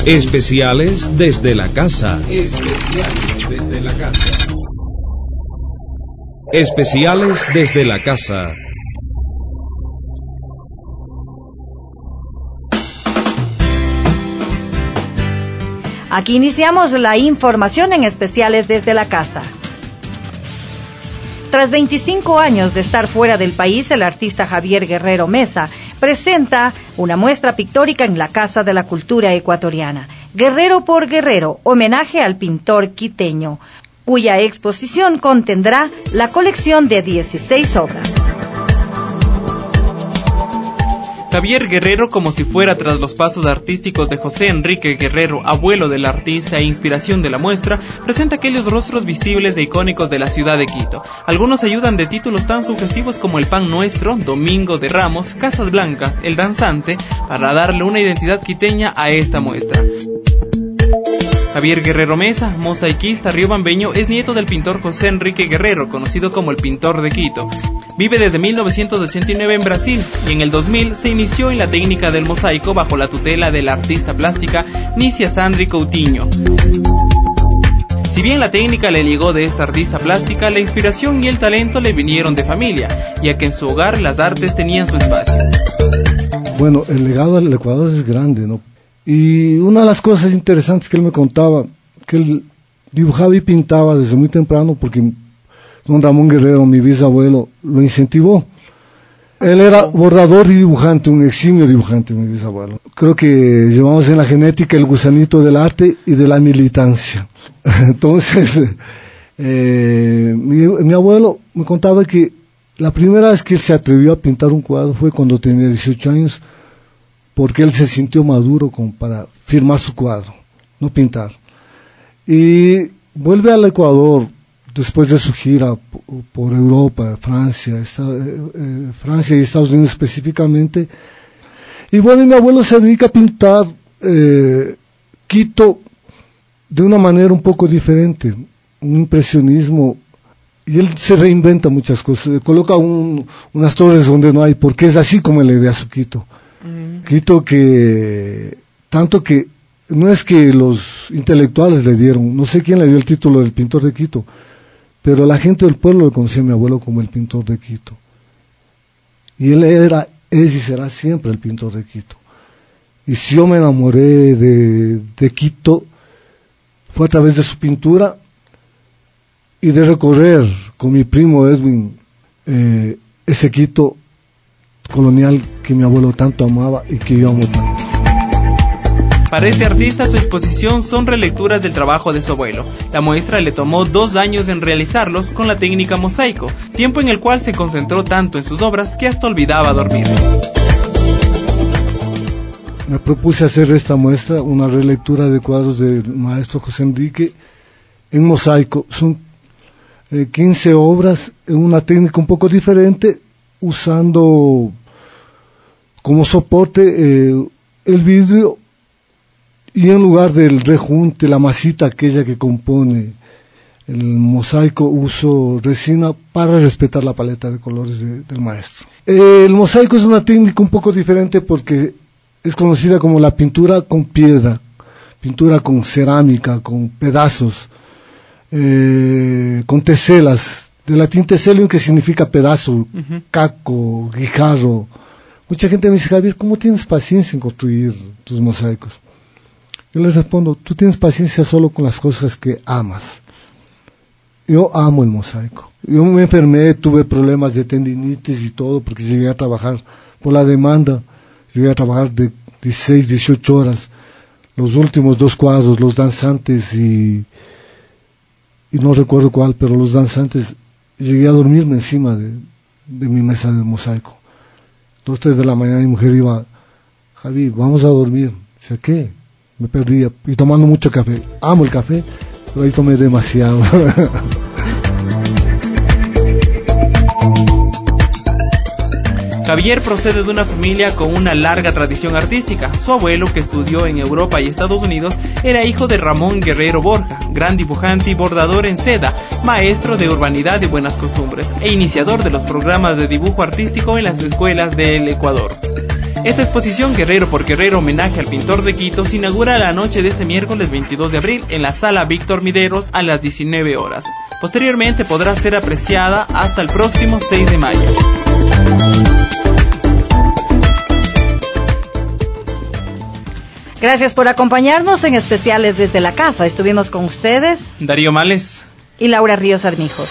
Especiales desde la casa. Especiales desde la casa. Especiales desde la casa. Aquí iniciamos la información en Especiales desde la casa. Tras 25 años de estar fuera del país, el artista Javier Guerrero Mesa presenta una muestra pictórica en la Casa de la Cultura Ecuatoriana, Guerrero por Guerrero, homenaje al pintor quiteño, cuya exposición contendrá la colección de 16 obras. Javier Guerrero, como si fuera tras los pasos artísticos de José Enrique Guerrero, abuelo del artista e inspiración de la muestra, presenta aquellos rostros visibles e icónicos de la ciudad de Quito. Algunos ayudan de títulos tan sugestivos como El Pan Nuestro, Domingo de Ramos, Casas Blancas, El Danzante, para darle una identidad quiteña a esta muestra. Javier Guerrero Mesa, mosaiquista riobambeño, es nieto del pintor José Enrique Guerrero, conocido como el Pintor de Quito. Vive desde 1989 en Brasil y en el 2000 se inició en la técnica del mosaico bajo la tutela de la artista plástica Nícia Sandri Coutinho. Si bien la técnica le llegó de esta artista plástica, la inspiración y el talento le vinieron de familia, ya que en su hogar las artes tenían su espacio. Bueno, el legado del Ecuador es grande, ¿no? Y una de las cosas interesantes que él me contaba, que él dibujaba y pintaba desde muy temprano porque don Ramón Guerrero, mi bisabuelo, lo incentivó. Él era bordador y dibujante, un eximio dibujante, mi bisabuelo. Creo que llevamos en la genética el gusanito del arte y de la militancia. Entonces, mi abuelo me contaba que la primera vez que él se atrevió a pintar un cuadro fue cuando tenía 18 años, porque él se sintió maduro como para firmar su cuadro, no pintar. Y vuelve al Ecuador después de su gira por Europa, Francia y Estados Unidos específicamente. Y bueno, mi abuelo se dedica a pintar Quito de una manera un poco diferente, un impresionismo, y él se reinventa muchas cosas, coloca unas torres donde no hay, porque es así como le ve a su Quito. Quito que, tanto que, no es que los intelectuales le dieron, no sé quién le dio el título del Pintor de Quito, pero la gente del pueblo le conocía a mi abuelo como el Pintor de Quito. Y él es y será siempre el Pintor de Quito. Y si yo me enamoré de Quito, fue a través de su pintura y de recorrer con mi primo Edwin ese Quito colonial que mi abuelo tanto amaba y que yo amo tanto. Para este artista, su exposición son relecturas del trabajo de su abuelo. La muestra le tomó 2 años en realizarlos con la técnica mosaico, tiempo en el cual se concentró tanto en sus obras que hasta olvidaba dormir. Me propuse hacer esta muestra, una relectura de cuadros del maestro José Enrique en mosaico. Son 15 obras en una técnica un poco diferente, usando como soporte el vidrio, y en lugar del rejunte, la masita aquella que compone el mosaico, uso resina para respetar la paleta de colores del maestro. El mosaico es una técnica un poco diferente porque es conocida como la pintura con piedra, pintura con cerámica, con pedazos, con teselas, de latín teselium, que significa pedazo, caco, guijarro. Mucha gente me dice: Javier, ¿cómo tienes paciencia en construir tus mosaicos? Yo les respondo: tú tienes paciencia solo con las cosas que amas. Yo amo el mosaico. Yo me enfermé, tuve problemas de tendinitis y todo, porque llegué a trabajar por la demanda, llegué a trabajar de 16, 18 horas. Los últimos 2 cuadros, Los Danzantes y no recuerdo cuál, pero Los Danzantes, llegué a dormirme encima de mi mesa de mosaico. 2, 3 de la mañana mi mujer iba: Javi, vamos a dormir. Dice: ¿qué? Me perdía, y tomando mucho café. Amo el café, pero ahí tomé demasiado. Javier procede de una familia con una larga tradición artística. Su abuelo, que estudió en Europa y Estados Unidos, era hijo de Ramón Guerrero Borja, gran dibujante y bordador en seda, maestro de urbanidad y buenas costumbres, e iniciador de los programas de dibujo artístico en las escuelas del Ecuador. Esta exposición Guerrero por Guerrero, homenaje al pintor de Quito, se inaugura la noche de este miércoles 22 de abril en la sala Víctor Mideros a las 19 horas. Posteriormente podrá ser apreciada hasta el próximo 6 de mayo. Gracias por acompañarnos en Especiales desde la Casa. Estuvimos con ustedes Darío Males y Laura Ríos Armijos.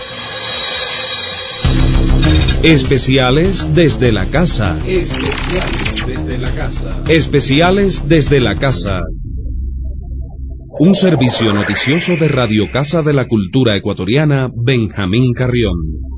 Especiales desde la casa. Especiales desde la casa. Especiales desde la casa. Un servicio noticioso de Radio Casa de la Cultura Ecuatoriana, Benjamín Carrión.